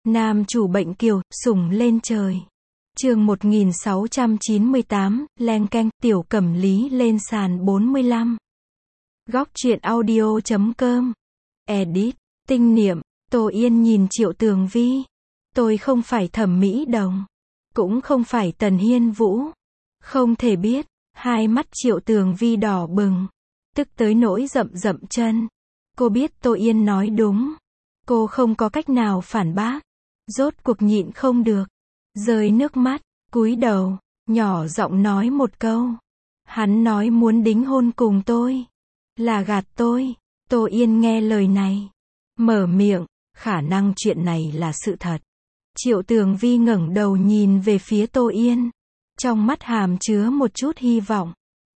Nam chủ bệnh kiều, sủng lên trời. Chương 1698, leng keng, Tiểu Cẩm Lý lên sàn 45. Góc truyện audio.com. Edit, tinh niệm, Tô Yên nhìn Triệu Tường Vi. Tôi không phải Thẩm Mỹ Đồng, cũng không phải Tần Hiên Vũ. Không thể biết, hai mắt Triệu Tường Vi đỏ bừng, tức tới nỗi rậm rậm chân. Cô biết Tô Yên nói đúng. Cô không có cách nào phản bác. Rốt cuộc nhịn không được, rơi nước mắt, cúi đầu, nhỏ giọng nói một câu. Hắn nói muốn đính hôn cùng tôi, là gạt tôi. Tô Yên nghe lời này, mở miệng, khả năng chuyện này là sự thật. Triệu Tường Vi ngẩng đầu nhìn về phía Tô Yên, trong mắt hàm chứa một chút hy vọng.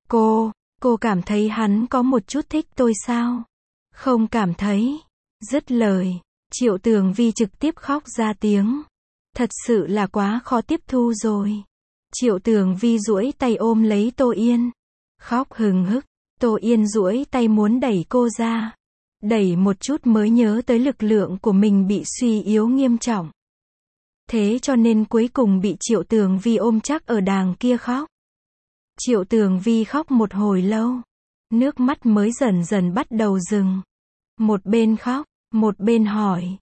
Cô cảm thấy hắn có một chút thích tôi sao? Không cảm thấy. Dứt lời, Triệu Tường Vi trực tiếp khóc ra tiếng. Thật sự là quá khó tiếp thu rồi. Triệu Tường Vi duỗi tay ôm lấy Tô Yên, khóc hừng hực. Tô Yên duỗi tay muốn đẩy cô ra. Đẩy một chút mới nhớ tới lực lượng của mình bị suy yếu nghiêm trọng. Thế cho nên cuối cùng bị Triệu Tường Vi ôm chắc ở đàng kia khóc. Triệu Tường Vi khóc một hồi lâu, nước mắt mới dần dần bắt đầu dừng. Một bên khóc, một bên hỏi,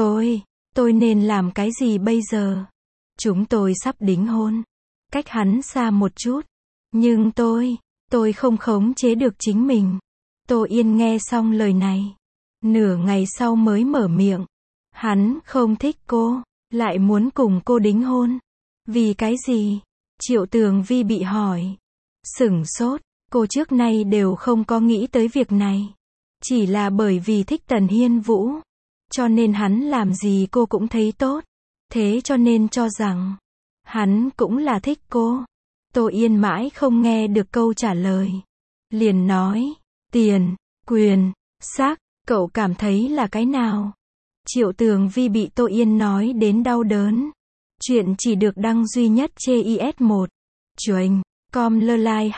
tôi nên làm cái gì bây giờ? Chúng tôi sắp đính hôn, cách hắn xa một chút, nhưng tôi không khống chế được chính mình. Tô Yên nghe xong lời này, nửa ngày sau mới mở miệng. Hắn không thích cô, lại muốn cùng cô đính hôn. Vì cái gì? Triệu Tường Vi bị hỏi. Sửng sốt, cô trước nay đều không có nghĩ tới việc này. Chỉ là bởi vì thích Tần Hiên Vũ, cho nên hắn làm gì cô cũng thấy tốt. Thế cho nên cho rằng hắn cũng là thích cô. Tô Yên mãi không nghe được câu trả lời, liền nói, tiền, quyền, sắc, cậu cảm thấy là cái nào? Triệu Tường Vi bị Tô Yên nói đến đau đớn. Chuyện chỉ được đăng duy nhất trên IS1. Chuềnh, com lơ lai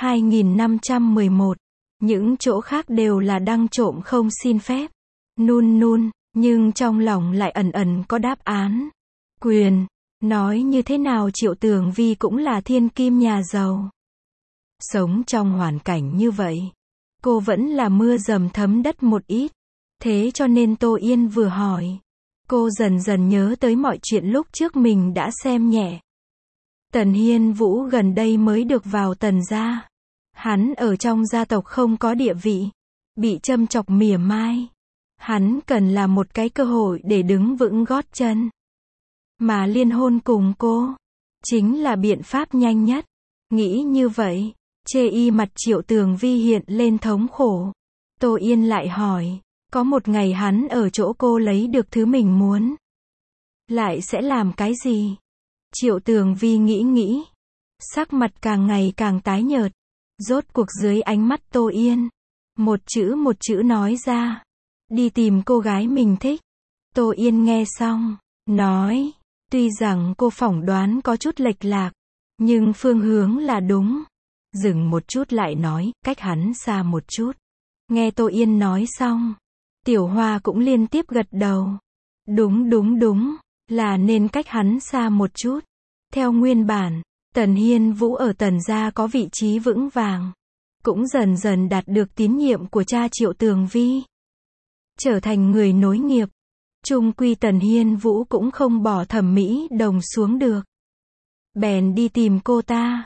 2511. Những chỗ khác đều là đăng trộm không xin phép. Nun, nhưng trong lòng lại ẩn ẩn có đáp án. Quyền, nói như thế nào Triệu Tường Vi cũng là thiên kim nhà giàu. Sống trong hoàn cảnh như vậy, cô vẫn là mưa dầm thấm đất một ít. Thế cho nên Tô Yên vừa hỏi, cô dần dần nhớ tới mọi chuyện lúc trước mình đã xem nhẹ. Tần Hiên Vũ gần đây mới được vào Tần gia. Hắn ở trong gia tộc không có địa vị, bị châm chọc mỉa mai. Hắn cần là một cái cơ hội để đứng vững gót chân. Mà liên hôn cùng cô, chính là biện pháp nhanh nhất. Nghĩ như vậy, chê y mặt Triệu Tường Vi hiện lên thống khổ. Tô Yên lại hỏi, có một ngày hắn ở chỗ cô lấy được thứ mình muốn, lại sẽ làm cái gì? Triệu Tường Vi nghĩ, sắc mặt càng ngày càng tái nhợt. Rốt cuộc dưới ánh mắt Tô Yên, một chữ nói ra, đi tìm cô gái mình thích. Tô Yên nghe xong, nói, tuy rằng cô phỏng đoán có chút lệch lạc, nhưng phương hướng là đúng. Dừng một chút lại nói, cách hắn xa một chút. Nghe Tô Yên nói xong, Tiểu Hoa cũng liên tiếp gật đầu. Đúng, là nên cách hắn xa một chút. Theo nguyên bản, Tần Hiên Vũ ở Tần gia có vị trí vững vàng, cũng dần dần đạt được tín nhiệm của cha Triệu Tường Vi, trở thành người nối nghiệp. Chung quy Tần Hiên Vũ cũng không bỏ Thẩm Mỹ Đồng xuống được, bèn đi tìm cô ta.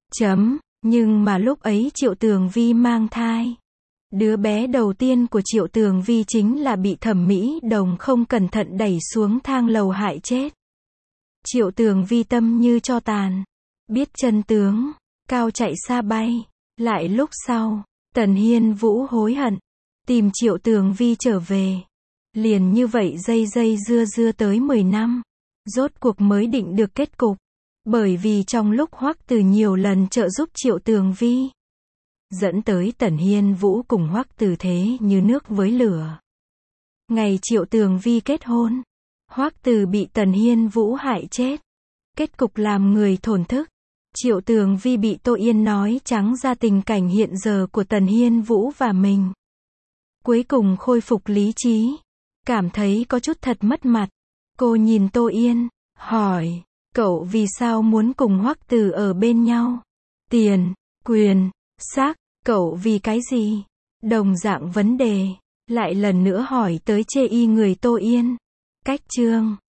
Nhưng mà lúc ấy Triệu Tường Vi mang thai. Đứa bé đầu tiên của Triệu Tường Vi chính là bị Thẩm Mỹ Đồng không cẩn thận đẩy xuống thang lầu hại chết. Triệu Tường Vi tâm như tro tàn, biết chân tướng, cao chạy xa bay. Lại lúc sau, Tần Hiên Vũ hối hận, tìm Triệu Tường Vi trở về. Liền như vậy dây dưa tới 10 năm, rốt cuộc mới định được kết cục. Bởi vì trong lúc Hoắc Từ nhiều lần trợ giúp Triệu Tường Vi, dẫn tới Tần Hiên Vũ cùng Hoắc Từ thế như nước với lửa. Ngày Triệu Tường Vi kết hôn, Hoắc Từ bị Tần Hiên Vũ hại chết. Kết cục làm người thổn thức. Triệu Tường Vi bị Tô Yên nói trắng ra tình cảnh hiện giờ của Tần Hiên Vũ và mình. Cuối cùng khôi phục lý trí, cảm thấy có chút thật mất mặt. Cô nhìn Tô Yên, hỏi, cậu vì sao muốn cùng Hoắc Từ ở bên nhau? Tiền, quyền, xác, cậu vì cái gì? Đồng dạng vấn đề, lại lần nữa hỏi tới chê y người Tô Yên. Cách chương